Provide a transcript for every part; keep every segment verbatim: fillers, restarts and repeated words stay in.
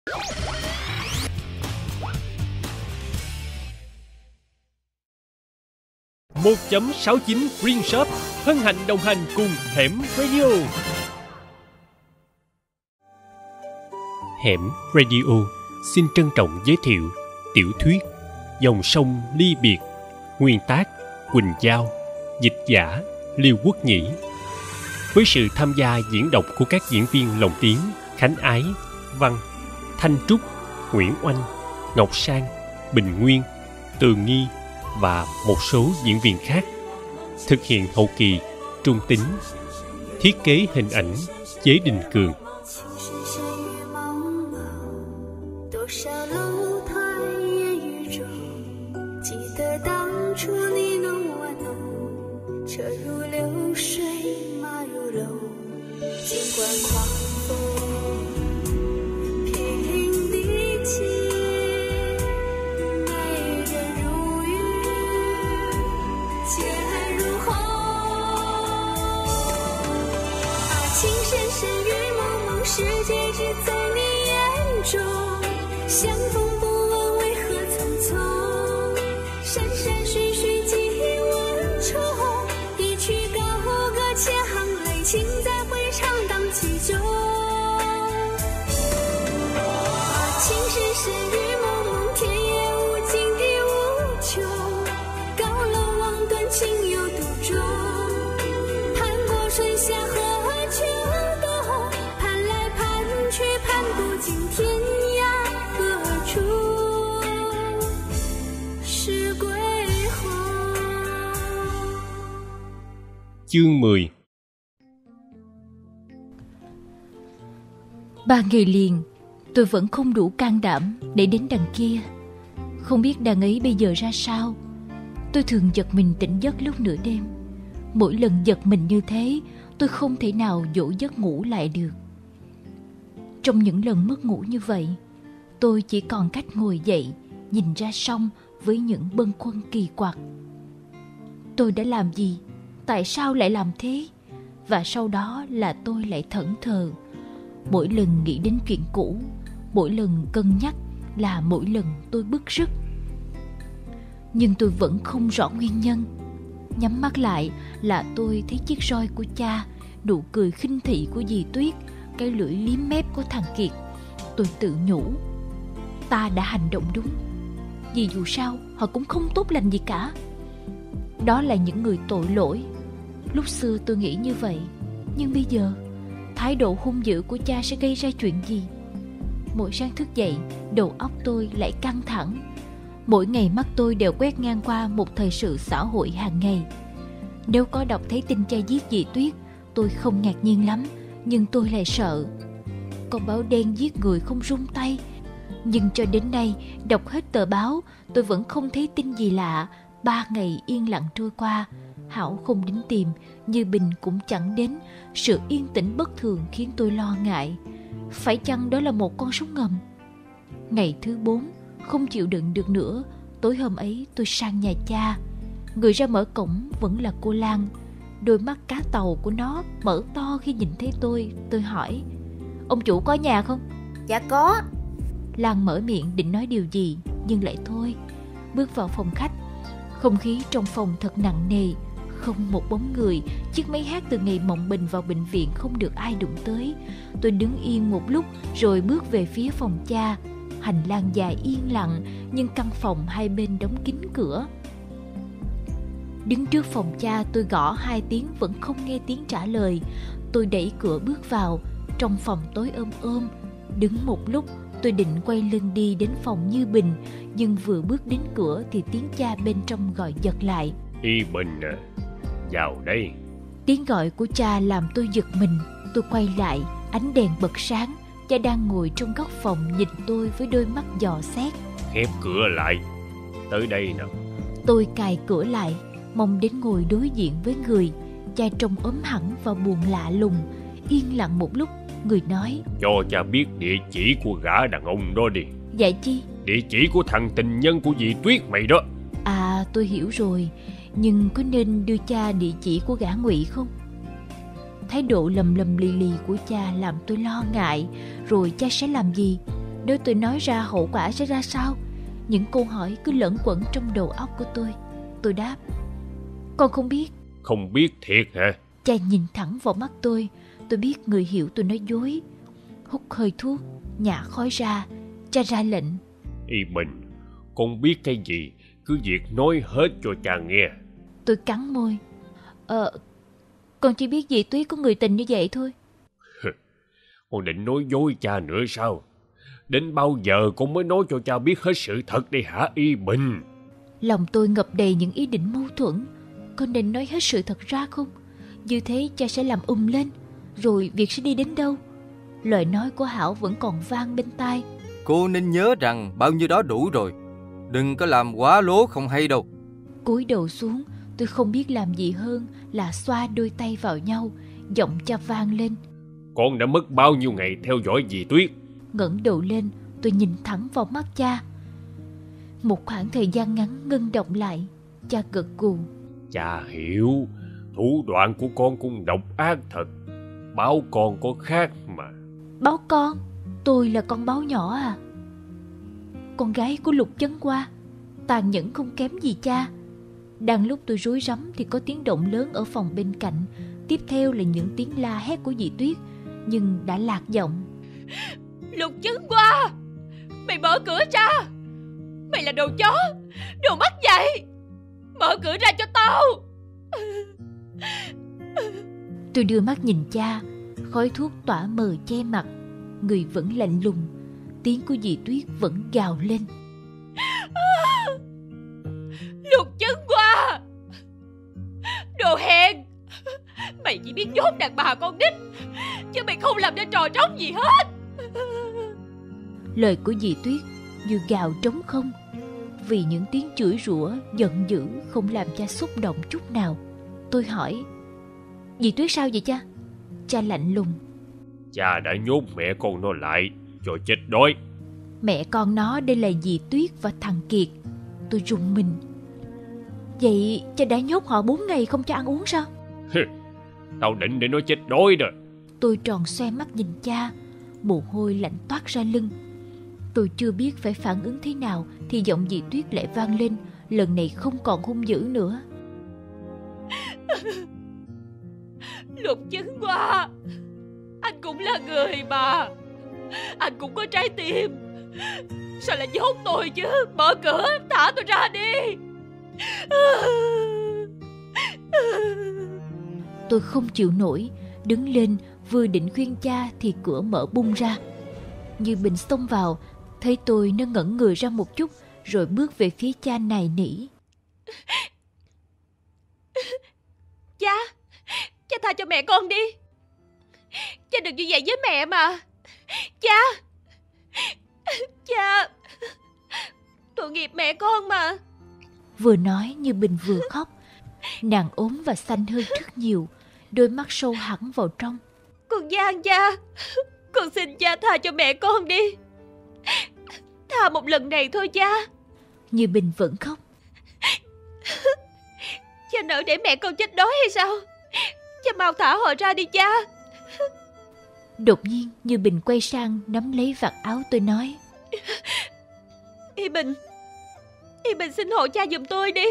một chấm sáu chín Green Shop hân hạnh đồng hành cùng Hẻm Radio. Hẻm Radio xin trân trọng giới thiệu tiểu thuyết Dòng sông ly biệt, nguyên tác Quỳnh Giao, dịch giả Liêu Quốc Nhĩ, với sự tham gia diễn đọc của các diễn viên lồng tiếng Khánh Ái, Văn, Thanh Trúc, Nguyễn Oanh, Ngọc Sang, Bình Nguyên, Tường Nghi và một số diễn viên khác. Thực hiện hậu kỳ Trung Tính. Thiết kế hình ảnh Chế Đình Cường. Chương mười. Ba ngày liền, tôi vẫn không đủ can đảm để đến đằng kia. Không biết đằng ấy bây giờ ra sao. Tôi thường giật mình tỉnh giấc lúc nửa đêm. Mỗi lần giật mình như thế, tôi không thể nào dỗ giấc ngủ lại được. Trong những lần mất ngủ như vậy, tôi chỉ còn cách ngồi dậy, nhìn ra sông với những bâng khuâng kỳ quặc. Tôi đã làm gì? Tại sao lại làm thế? Và sau đó là tôi lại thẫn thờ. Mỗi lần nghĩ đến chuyện cũ, mỗi lần cân nhắc là mỗi lần tôi bứt rứt. Nhưng tôi vẫn không rõ nguyên nhân. Nhắm mắt lại là tôi thấy chiếc roi của cha, nụ cười khinh thị của dì Tuyết, cái lưỡi liếm mép của thằng Kiệt. Tôi tự nhủ, ta đã hành động đúng. Vì dù sao họ cũng không tốt lành gì cả. Đó là những người tội lỗi. Lúc xưa tôi nghĩ như vậy. Nhưng bây giờ, thái độ hung dữ của cha sẽ gây ra chuyện gì? Mỗi sáng thức dậy, đầu óc tôi lại căng thẳng. Mỗi ngày mắt tôi đều quét ngang qua một thời sự xã hội hàng ngày. Nếu có đọc thấy tin cha giết dì Tuyết, tôi không ngạc nhiên lắm, nhưng tôi lại sợ. Con báo đen giết người không run tay. Nhưng cho đến nay, đọc hết tờ báo, tôi vẫn không thấy tin gì lạ. Ba ngày yên lặng trôi qua, Hảo không đến tìm, Như Bình cũng chẳng đến. Sự yên tĩnh bất thường khiến tôi lo ngại. Phải chăng đó là một con sóng ngầm? Ngày thứ bốn, không chịu đựng được nữa, tối hôm ấy tôi sang nhà cha. Người ra mở cổng vẫn là cô Lan. Đôi mắt cá tàu của nó mở to khi nhìn thấy tôi. Tôi hỏi, ông chủ có nhà không? Dạ có. Lan mở miệng định nói điều gì, nhưng lại thôi. Bước vào phòng khách. Không khí trong phòng thật nặng nề. Không một bóng người. Chiếc máy hát từ ngày Mộng Bình vào bệnh viện không được ai đụng tới. Tôi đứng yên một lúc rồi bước về phía phòng cha. Hành lang dài yên lặng, nhưng căn phòng hai bên đóng kín cửa. Đứng trước phòng cha, tôi gõ hai tiếng vẫn không nghe tiếng trả lời. Tôi đẩy cửa bước vào. Trong phòng tối ôm ôm. Đứng một lúc, tôi định quay lưng đi đến phòng Như Bình, nhưng vừa bước đến cửa thì tiếng cha bên trong gọi giật lại. Y Bình à, vào đây. Tiếng gọi của cha làm tôi giật mình. Tôi quay lại, ánh đèn bật sáng. Cha đang ngồi trong góc phòng nhìn tôi với đôi mắt dò xét. Khép cửa lại, tới đây nào. Tôi cài cửa lại, mong đến ngồi đối diện với người. Cha trông ốm hẳn và buồn lạ lùng. Yên lặng một lúc, người nói, cho cha biết địa chỉ của gã đàn ông đó đi. Dạ chi? Địa chỉ của thằng tình nhân của dì Tuyết mày đó. À, tôi hiểu rồi. Nhưng có nên đưa cha địa chỉ của gã Ngụy không? Thái độ lầm lầm lì lì của cha làm tôi lo ngại. Rồi cha sẽ làm gì? Nếu tôi nói ra hậu quả sẽ ra sao? Những câu hỏi cứ lẫn quẩn trong đầu óc của tôi. Tôi đáp: Con không biết. Không biết thiệt hả? Cha nhìn thẳng vào mắt tôi. Tôi biết người hiểu tôi nói dối. Hút hơi thuốc, nhả khói ra. Cha ra lệnh: Y Bình, con biết cái gì cứ việc nói hết cho cha nghe. Tôi cắn môi. Ờ, con chỉ biết dì Tuyết có người tình như vậy thôi. Con định nói dối cha nữa sao? Đến bao giờ con mới nói cho cha biết hết sự thật đây hả Y Bình? Lòng tôi ngập đầy những ý định mâu thuẫn. Con nên nói hết sự thật ra không? Như thế cha sẽ làm ùm lên, rồi việc sẽ đi đến đâu? Lời nói của Hảo vẫn còn vang bên tai. Cô nên nhớ rằng bao nhiêu đó đủ rồi. Đừng có làm quá lố không hay đâu. Cúi đầu xuống, tôi không biết làm gì hơn là xoa đôi tay vào nhau. Giọng cha vang lên: Con đã mất bao nhiêu ngày theo dõi dì Tuyết? Ngẩng đầu lên, tôi nhìn thẳng vào mắt cha. Một khoảng thời gian ngắn ngưng động lại. Cha gật gù: Cha hiểu. Thủ đoạn của con cũng độc ác thật. Báo con có khác mà. Báo con? Tôi là con báo nhỏ à? Con gái của Lục Chấn Hoa, tàn nhẫn không kém gì cha. Đang lúc tôi rối rắm thì có tiếng động lớn ở phòng bên cạnh. Tiếp theo là những tiếng la hét của dì Tuyết, nhưng đã lạc giọng. Lục Chấn Hoa, mày mở cửa ra. Mày là đồ chó, đồ mất dạy. Mở cửa ra cho tao. Tôi đưa mắt nhìn cha. Khói thuốc tỏa mờ che mặt. Người vẫn lạnh lùng. Tiếng của dì Tuyết vẫn gào lên. Lục Chấn Hoa, đồ hèn. Mày chỉ biết nhốt đàn bà con nít, chứ mày không làm nên trò trống gì hết. Lời của dì Tuyết như gào trống không. Vì những tiếng chửi rủa giận dữ không làm cha xúc động chút nào. Tôi hỏi: Dì Tuyết sao vậy cha? Cha lạnh lùng: Cha đã nhốt mẹ con nó lại cho chết đói. Mẹ con nó đây là dì Tuyết và thằng Kiệt. Tôi rùng mình. Vậy cha đã nhốt họ bốn ngày không cho ăn uống sao? Tao định để nó chết đói đó. Tôi tròn xoe mắt nhìn cha. Mồ hôi lạnh toát ra lưng. Tôi chưa biết phải phản ứng thế nào thì giọng dì Tuyết lại vang lên. Lần này không còn hung dữ nữa. Lục Chấn Hoa, anh cũng là người mà. Anh cũng có trái tim. Sao lại nhốt tôi chứ? Mở cửa, thả tôi ra đi. Tôi không chịu nổi. Đứng lên vừa định khuyên cha thì cửa mở bung ra. Như Bình xông vào. Thấy tôi nó ngẩn người ra một chút, rồi bước về phía cha nài nỉ. Cha, cha tha cho mẹ con đi. Cha đừng như vậy với mẹ mà. Cha, cha, tội nghiệp mẹ con mà. Vừa nói Như Bình vừa khóc. Nàng ốm và xanh hơn rất nhiều. Đôi mắt sâu hẳn vào trong. Con gian cha, con xin cha tha cho mẹ con đi. Tha một lần này thôi cha. Như Bình vẫn khóc. Cha nỡ để mẹ con chết đói hay sao? Cha mau thả họ ra đi cha. Đột nhiên Như Bình quay sang nắm lấy vạt áo tôi nói: Y Bình, Y Bình xin hộ cha giùm tôi đi.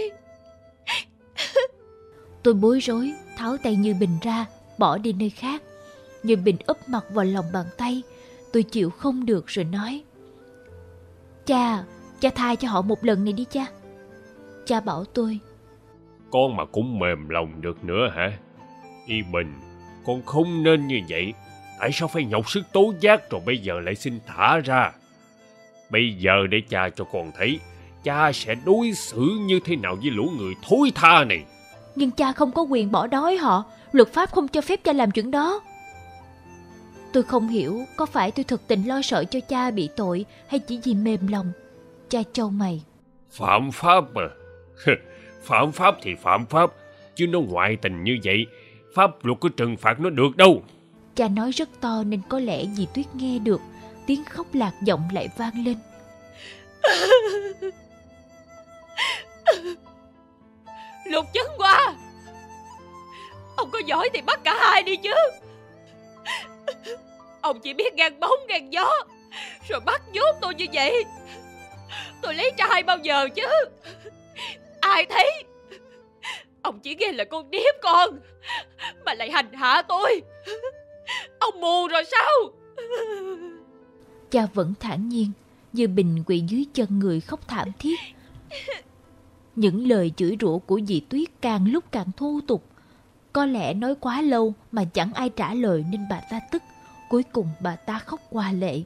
Tôi bối rối tháo tay Như Bình ra, bỏ đi nơi khác. Như Bình úp mặt vào lòng bàn tay. Tôi chịu không được rồi nói: Cha, cha tha cho họ một lần này đi cha. Cha bảo tôi: Con mà cũng mềm lòng được nữa hả? Y Bình, con không nên như vậy. Tại sao phải nhọc sức tố giác rồi bây giờ lại xin thả ra? Bây giờ để cha cho con thấy cha sẽ đối xử như thế nào với lũ người thối tha này. Nhưng cha không có quyền bỏ đói họ. Luật pháp không cho phép cha làm chuyện đó. Tôi không hiểu có phải tôi thực tình lo sợ cho cha bị tội hay chỉ vì mềm lòng. Cha chau mày: Phạm pháp mà. Phạm pháp thì phạm pháp, chứ nó ngoại tình như vậy pháp luật có trừng phạt nó được đâu. Cha nói rất to nên có lẽ dì Tuyết nghe được. Tiếng khóc lạc giọng lại vang lên. Lục Chấn Hoa, ông có giỏi thì bắt cả hai đi chứ. Ông chỉ biết gan bóng gan gió, rồi bắt nhốt tôi như vậy. Tôi lấy trai bao giờ chứ? Ai thấy? Ông chỉ nghe là con điếm con mà lại hành hạ tôi. Ông mù rồi sao? Cha vẫn thản nhiên, Như Bình quỳ dưới chân người khóc thảm thiết. Những lời chửi rủa của dì Tuyết càng lúc càng thô tục. Có lẽ nói quá lâu mà chẳng ai trả lời nên bà ta tức. Cuối cùng bà ta khóc hoa lệ.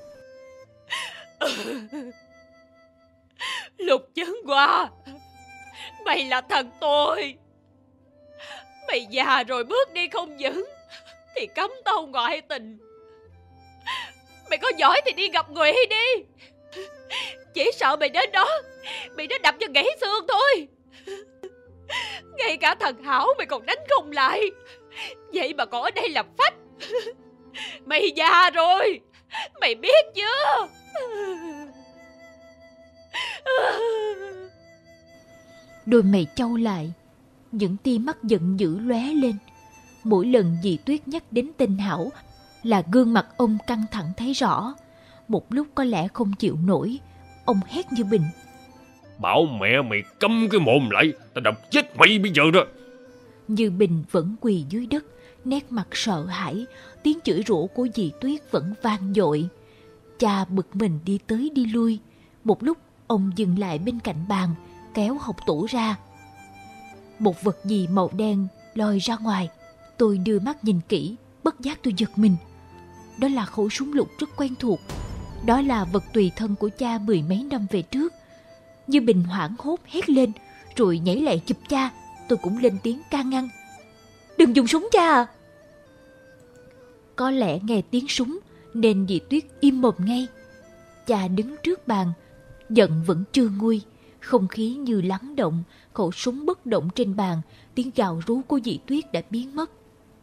Lục Chấn Hoa, mày là thần tôi. Mày già rồi bước đi không vững thì cấm tao ngoại tình. Mày có giỏi thì đi gặp Ngụy đi. Chỉ sợ mày đến đó bị nó đập cho gãy xương thôi. Ngay cả thần Hảo mày còn đánh không lại, vậy mà còn ở đây làm phách. Mày già rồi, mày biết chưa? Đôi mày chau lại, những tia mắt giận dữ lóe lên. Mỗi lần dì Tuyết nhắc đến tên Hảo là gương mặt ông căng thẳng thấy rõ. Một lúc có lẽ không chịu nổi, ông hét Như Bình: Bảo mẹ mày câm cái mồm lại, tao đập chết mày bây giờ đó. Như Bình vẫn quỳ dưới đất, nét mặt sợ hãi. Tiếng chửi rủa của dì Tuyết vẫn vang dội. Cha bực mình đi tới đi lui. Một lúc ông dừng lại bên cạnh bàn, kéo hộc tủ ra. Một vật gì màu đen lòi ra ngoài. Tôi đưa mắt nhìn kỹ, bất giác tôi giật mình. Đó là khẩu súng lục rất quen thuộc. Đó là vật tùy thân của cha mười mấy năm về trước. Như Bình hoảng hốt hét lên, rồi nhảy lại chụp cha. Tôi cũng lên tiếng can ngăn: Đừng dùng súng cha à. Có lẽ nghe tiếng súng nên dì Tuyết im mồm ngay. Cha đứng trước bàn, giận vẫn chưa nguôi. Không khí như lắng động, khẩu súng bất động trên bàn. Tiếng gào rú của dì Tuyết đã biến mất.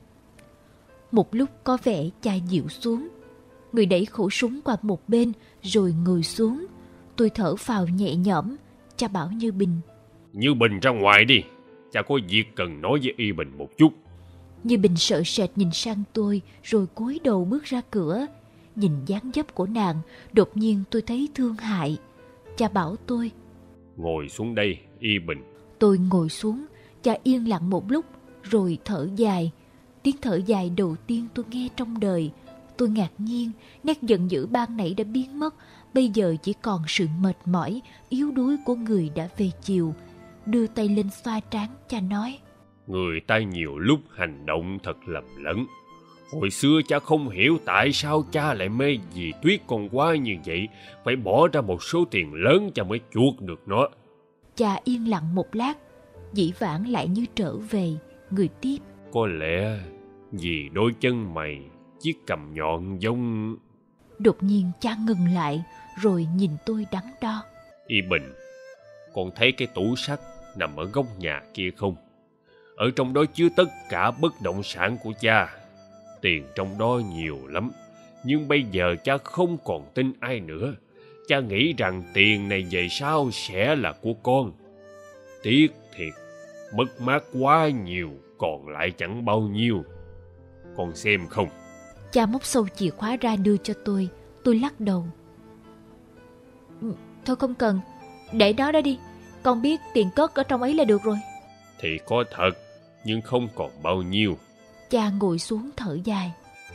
Một lúc có vẻ cha dịu xuống. Người đẩy khẩu súng qua một bên rồi ngồi xuống. Tôi thở phào nhẹ nhõm. Cha bảo Như Bình: Như Bình ra ngoài đi, cha có việc cần nói với Y Bình một chút. Như Bình sợ sệt nhìn sang tôi rồi cúi đầu bước ra cửa. Nhìn dáng dấp của nàng, đột nhiên tôi thấy thương hại. Cha bảo tôi: Ngồi xuống đây, Y Bình. Tôi ngồi xuống. Cha yên lặng một lúc rồi thở dài. Tiếng thở dài đầu tiên tôi nghe trong đời. Tôi ngạc nhiên, nét giận dữ ban nãy đã biến mất. Bây giờ chỉ còn sự mệt mỏi, yếu đuối của người đã về chiều. Đưa tay lên xoa trán, cha nói: Người ta nhiều lúc hành động thật lầm lẫn. Hồi xưa cha không hiểu tại sao cha lại mê dì Tuyết con quá như vậy. Phải bỏ ra một số tiền lớn cha mới chuộc được nó. Cha yên lặng một lát, dĩ vãng lại như trở về. Người tiếp: Có lẽ vì đôi chân mày chiếc cằm nhọn giống... Đột nhiên cha ngừng lại rồi nhìn tôi đắn đo. Y Bình, con thấy cái tủ sắt nằm ở góc nhà kia không? Ở trong đó chứa tất cả bất động sản của cha. Tiền trong đó nhiều lắm. Nhưng bây giờ cha không còn tin ai nữa. Cha nghĩ rằng tiền này về sau sẽ là của con. Tiếc thiệt, mất mát quá nhiều, còn lại chẳng bao nhiêu. Con xem không? Cha móc sâu chìa khóa ra đưa cho tôi. Tôi lắc đầu: Thôi không cần, để đó đó đi. Con biết tiền cất ở trong ấy là được rồi. Thì có thật, nhưng không còn bao nhiêu. Cha ngồi xuống thở dài: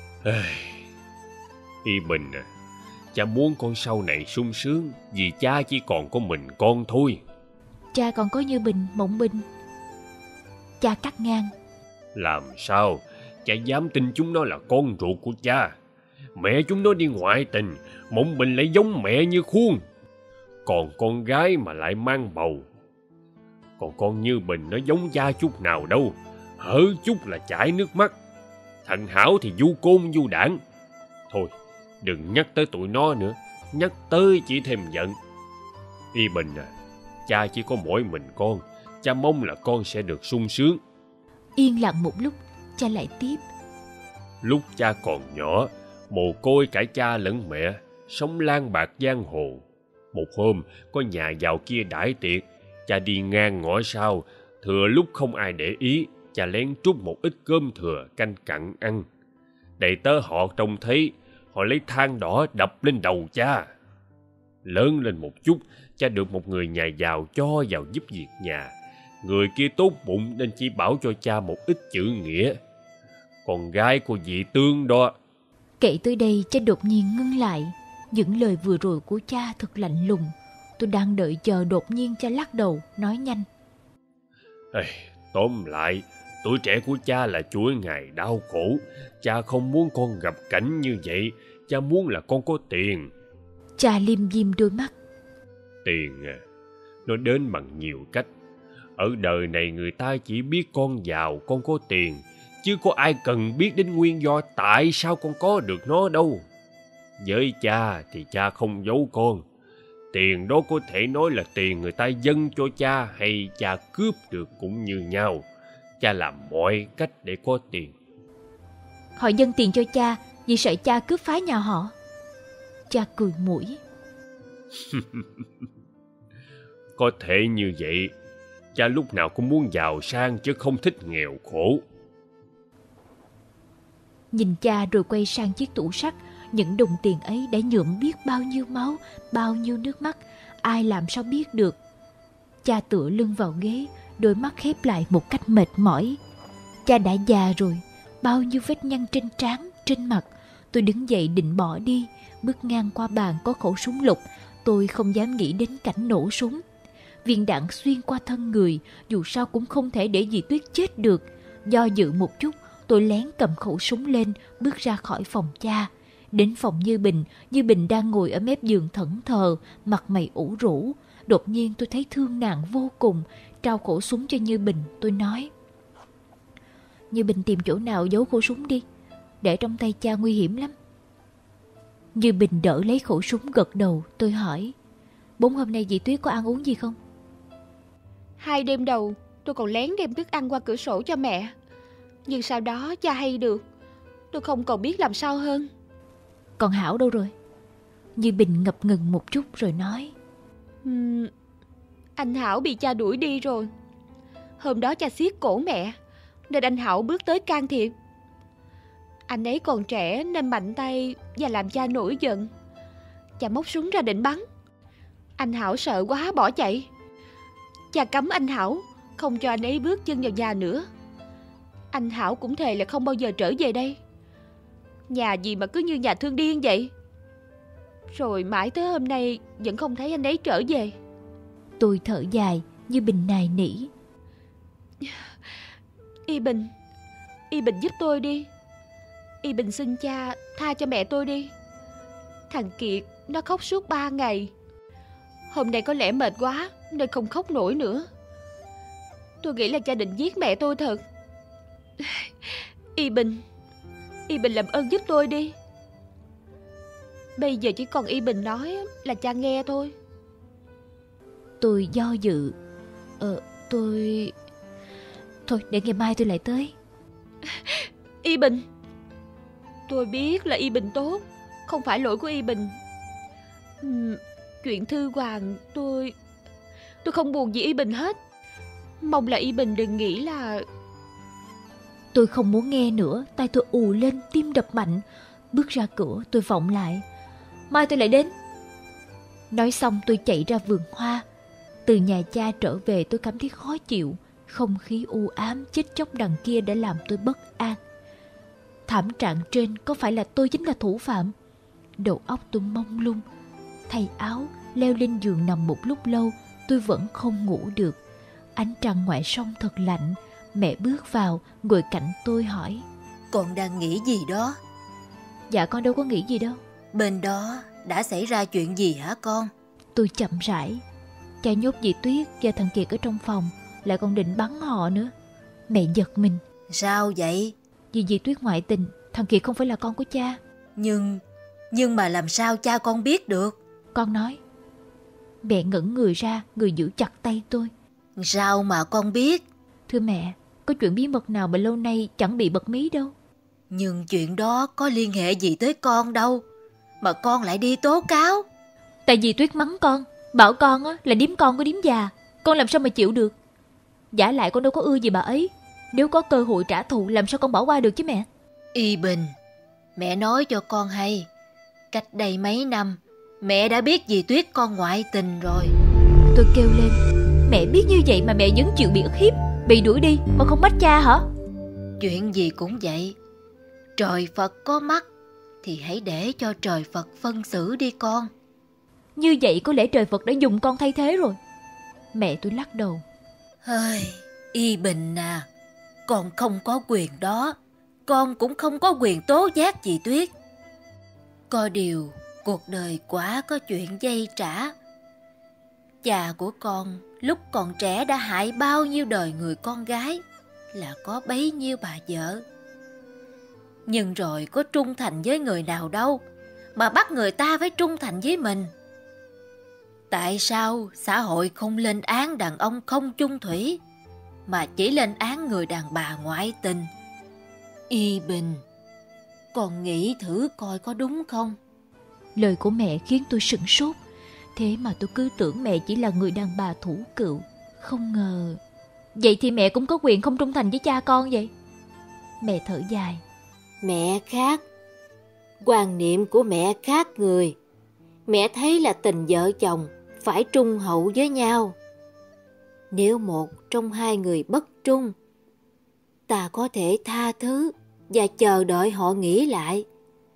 Y Bình à, cha muốn con sau này sung sướng, vì cha chỉ còn có mình con thôi. Cha còn có Như Bình, Mộng Bình. Cha cắt ngang: Làm sao cha dám tin chúng nó là con ruột của cha? Mẹ chúng nó đi ngoại tình, Mộng Bình lại giống mẹ như khuôn. Còn con gái mà lại mang bầu. Còn con Như Bình nó giống cha chút nào đâu, hở chút là chảy nước mắt. Thằng Hảo thì du côn du đảng. Thôi đừng nhắc tới tụi nó nữa, nhắc tới chỉ thêm giận. Y Bình à, cha chỉ có mỗi mình con, cha mong là con sẽ được sung sướng. Yên lặng một lúc, cha lại tiếp: Lúc cha còn nhỏ, mồ côi cả cha lẫn mẹ, sống lang bạc giang hồ. Một hôm, có nhà giàu kia đãi tiệc, cha đi ngang ngõ sau, thừa lúc không ai để ý, cha lén trút một ít cơm thừa canh cặn ăn. Đầy tớ họ trông thấy, họ lấy than đỏ đập lên đầu cha. Lớn lên một chút, cha được một người nhà giàu cho vào giúp việc nhà. Người kia tốt bụng nên chỉ bảo cho cha một ít chữ nghĩa. Con gái của dì Tương đó. Kể tới đây, cha đột nhiên ngưng lại. Những lời vừa rồi của cha thật lạnh lùng. Tôi đang đợi chờ, đột nhiên cha lắc đầu, nói nhanh. Ê, tóm lại, tuổi trẻ của cha là chuỗi ngày đau khổ. Cha không muốn con gặp cảnh như vậy. Cha muốn là con có tiền. Cha liêm diêm đôi mắt. Tiền à, nó đến bằng nhiều cách. Ở đời này người ta chỉ biết con giàu, con có tiền, chứ có ai cần biết đến nguyên do tại sao con có được nó đâu. Với cha thì cha không giấu con. Tiền đó có thể nói là tiền người ta dâng cho cha hay cha cướp được cũng như nhau. Cha làm mọi cách để có tiền. Họ dâng tiền cho cha vì sợ cha cướp phá nhà họ. Cha cười mũi. Có thể như vậy. Cha lúc nào cũng muốn giàu sang chứ không thích nghèo khổ. Nhìn cha rồi quay sang chiếc tủ sắt. Những đồng tiền ấy đã nhuộm biết bao nhiêu máu, bao nhiêu nước mắt. Ai làm sao biết được. Cha tựa lưng vào ghế, đôi mắt khép lại một cách mệt mỏi. Cha đã già rồi, bao nhiêu vết nhăn trên trán, trên mặt. Tôi đứng dậy định bỏ đi. Bước ngang qua bàn có khẩu súng lục. Tôi không dám nghĩ đến cảnh nổ súng. Viên đạn xuyên qua thân người, dù sao cũng không thể để dì Tuyết chết được. Do dự một chút, tôi lén cầm khẩu súng lên, bước ra khỏi phòng cha. Đến phòng Như Bình, Như Bình đang ngồi ở mép giường thẫn thờ, mặt mày ủ rũ. Đột nhiên tôi thấy thương nàng vô cùng, trao khẩu súng cho Như Bình. Tôi nói: Như Bình tìm chỗ nào giấu khẩu súng đi, để trong tay cha nguy hiểm lắm. Như Bình đỡ lấy khẩu súng gật đầu. Tôi hỏi: Bốn hôm nay dì Tuyết có ăn uống gì không? Hai đêm đầu tôi còn lén đem thức ăn qua cửa sổ cho mẹ. Nhưng sau đó cha hay được, tôi không còn biết làm sao hơn. Còn Hảo đâu rồi? Như Bình ngập ngừng một chút rồi nói: uhm, Anh Hảo bị cha đuổi đi rồi. Hôm đó cha siết cổ mẹ, nên anh Hảo bước tới can thiệp. Anh ấy còn trẻ nên mạnh tay và làm cha nổi giận. Cha móc súng ra định bắn. Anh Hảo sợ quá bỏ chạy. Cha cấm anh Hảo không cho anh ấy bước chân vào nhà nữa. Anh Hảo cũng thề là không bao giờ trở về đây. Nhà gì mà cứ như nhà thương điên vậy. Rồi mãi tới hôm nay vẫn không thấy anh ấy trở về. Tôi thở dài. Như Bình nài nỉ: Y Bình, Y Bình giúp tôi đi. Y Bình xin cha tha cho mẹ tôi đi. Thằng Kiệt nó khóc suốt ba ngày. Hôm nay có lẽ mệt quá nên không khóc nổi nữa. Tôi nghĩ là cha định giết mẹ tôi thật. Y Bình, Y Bình làm ơn giúp tôi đi. Bây giờ chỉ còn Y Bình nói là cha nghe thôi. Tôi do dự. Ờ, tôi... Thôi để ngày mai tôi lại tới. Y Bình, tôi biết là Y Bình tốt, không phải lỗi của Y Bình. uhm, Chuyện Thư Hoàng tôi... Tôi không buồn gì Y Bình hết. Mong là Y Bình đừng nghĩ là... Tôi không muốn nghe nữa. Tay tôi ù lên, tim đập mạnh. Bước ra cửa tôi vọng lại: Mai tôi lại đến. Nói xong tôi chạy ra vườn hoa. Từ nhà cha trở về tôi cảm thấy khó chịu. Không khí u ám chết chóc đằng kia đã làm tôi bất an. Thảm trạng trên có phải là tôi chính là thủ phạm? Đầu óc tôi mông lung. Thay áo, leo lên giường nằm một lúc lâu, tôi vẫn không ngủ được. Ánh trăng ngoài sông thật lạnh. Mẹ bước vào, ngồi cạnh tôi hỏi: Con đang nghĩ gì đó? Dạ con đâu có nghĩ gì đâu. Bên đó đã xảy ra chuyện gì hả con? Tôi chậm rãi: Cha nhốt dì Tuyết và thằng Kiệt ở trong phòng, lại còn định bắn họ nữa. Mẹ giật mình: Sao vậy? Vì dì Tuyết ngoại tình, thằng Kiệt không phải là con của cha. Nhưng, nhưng mà làm sao cha con biết được? Con nói. Mẹ ngẩng người ra, người giữ chặt tay tôi. Sao mà con biết? Thưa mẹ, có chuyện bí mật nào mà lâu nay chẳng bị bật mí đâu. Nhưng chuyện đó có liên hệ gì tới con đâu, mà con lại đi tố cáo. Tại vì Tuyết mắng con, bảo con á là điếm con có điếm già. Con làm sao mà chịu được? Giả lại con đâu có ưa gì bà ấy. Nếu có cơ hội trả thù làm sao con bỏ qua được chứ mẹ? Y Bình, mẹ nói cho con hay, Cách đây mấy năm, mẹ đã biết dì Tuyết con ngoại tình rồi. Tôi kêu lên, mẹ biết như vậy mà mẹ vẫn chịu bị ức hiếp, bị đuổi đi mà không trách cha hả? Chuyện gì cũng vậy. Trời Phật có mắt thì hãy để cho trời Phật phân xử đi con. Như vậy có lẽ trời Phật đã dùng con thay thế rồi. Mẹ tôi lắc đầu. Hơi, Y Bình à, con không có quyền đó. Con cũng không có quyền tố giác dì Tuyết. Có điều cuộc đời quả có chuyện dây trả. Cha của con lúc còn trẻ đã hại bao nhiêu đời người con gái, là có bấy nhiêu bà vợ. Nhưng rồi có trung thành với người nào đâu mà bắt người ta phải trung thành với mình. Tại sao xã hội không lên án đàn ông không chung thủy, mà chỉ lên án người đàn bà ngoại tình? Y Bình, con nghĩ thử coi có đúng không? Lời của mẹ khiến tôi sửng sốt. Thế mà tôi cứ tưởng mẹ chỉ là người đàn bà thủ cựu. Không ngờ. Vậy thì mẹ cũng có quyền không trung thành với cha con vậy? Mẹ thở dài. Mẹ khác. Quan niệm của mẹ khác người. Mẹ thấy là tình vợ chồng phải trung hậu với nhau. Nếu một trong hai người bất trung, ta có thể tha thứ và chờ đợi họ nghĩ lại.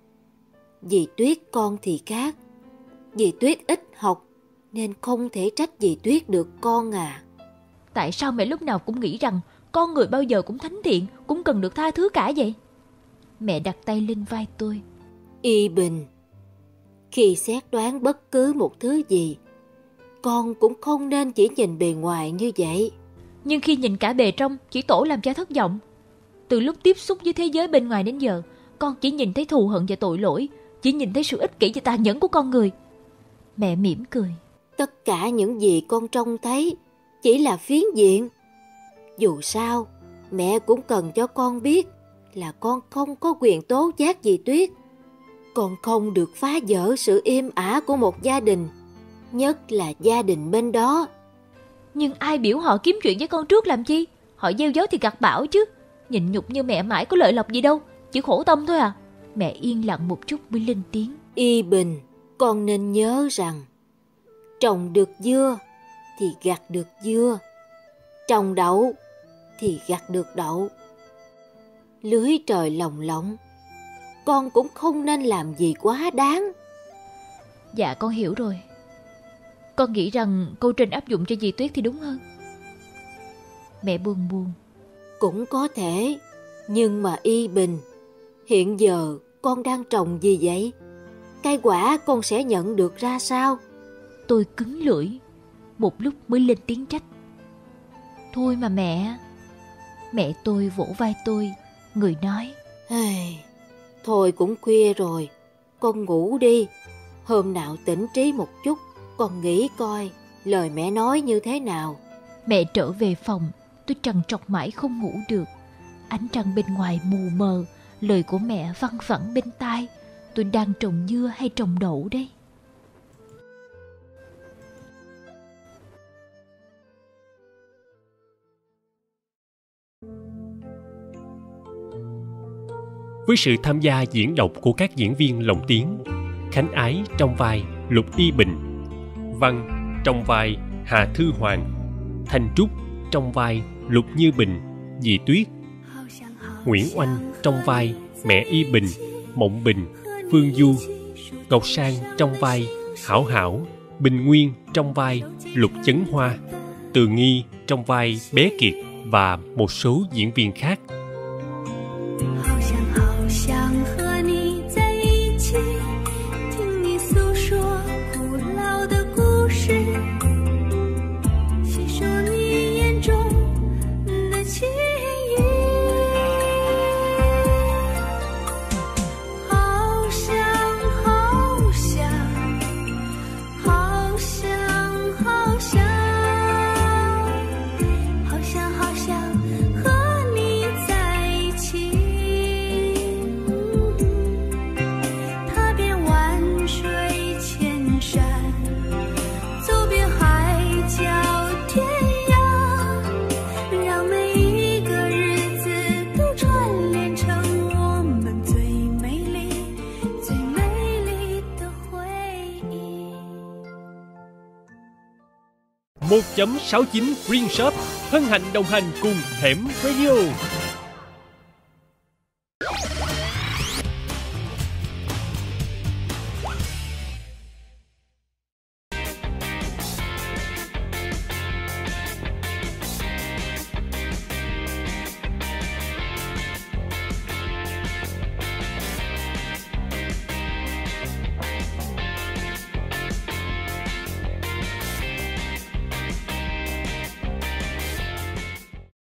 Dì Tuyết con thì khác. Dì Tuyết ít học nên không thể trách dì Tuyết được con à. Tại sao mẹ lúc nào cũng nghĩ rằng con người bao giờ cũng thánh thiện, cũng cần được tha thứ cả vậy? Mẹ đặt tay lên vai tôi. Y Bình, khi xét đoán bất cứ một thứ gì, con cũng không nên chỉ nhìn bề ngoài như vậy. Nhưng khi nhìn cả bề trong, chỉ tổ làm cha thất vọng. Từ lúc tiếp xúc với thế giới bên ngoài đến giờ, con chỉ nhìn thấy thù hận và tội lỗi, chỉ nhìn thấy sự ích kỷ và tàn nhẫn của con người. Mẹ mỉm cười. Tất cả những gì con trông thấy chỉ là phiến diện. Dù sao, mẹ cũng cần cho con biết là con không có quyền tố giác dì Tuyết. Con không được phá vỡ sự êm ả của một gia đình, nhất là gia đình bên đó. Nhưng ai biểu họ kiếm chuyện với con trước làm chi? Họ gieo gió thì gặt bão chứ. Nhịn nhục như mẹ mãi có lợi lộc gì đâu, chỉ khổ tâm thôi à. Mẹ yên lặng một chút mới lên tiếng. Y Bình, con nên nhớ rằng trồng được dưa thì gặt được dưa, trồng đậu thì gặt được đậu. Lưới trời lồng lộng, con cũng không nên làm gì quá đáng. Dạ con hiểu rồi. Con nghĩ rằng câu trên áp dụng cho dì Tuyết thì đúng hơn. Mẹ buồn buồn. Cũng có thể, nhưng mà Y Bình, hiện giờ con đang trồng gì vậy? Cây quả con sẽ nhận được ra sao? Tôi cứng lưỡi, một lúc mới lên tiếng trách. Thôi mà mẹ. Mẹ tôi vỗ vai tôi, người nói. Hey, thôi cũng khuya rồi, con ngủ đi. Hôm nào tỉnh trí một chút, con nghĩ coi lời mẹ nói như thế nào. Mẹ trở về phòng, tôi trằn trọc mãi không ngủ được. Ánh trăng bên ngoài mù mờ, lời của mẹ văng vẳng bên tai. Tôi đang trồng dưa hay trồng đậu đây? Với sự tham gia diễn đọc của các diễn viên lồng tiếng: Khánh Ái trong vai Lục Y Bình, Văn trong vai Hà Thư Hoàng, Thanh Trúc trong vai Lục Như Bình, dì Tuyết, Nguyễn Oanh trong vai mẹ Y Bình, Mộng Bình, Phương Du, Ngọc Sang trong vai Hảo Hảo, Bình Nguyên trong vai Lục Chấn Hoa, Từ Nghi trong vai Bé Kiệt và một số diễn viên khác. một chấm sáu chín Green Shop hân hạnh đồng hành cùng Hẻm Radio.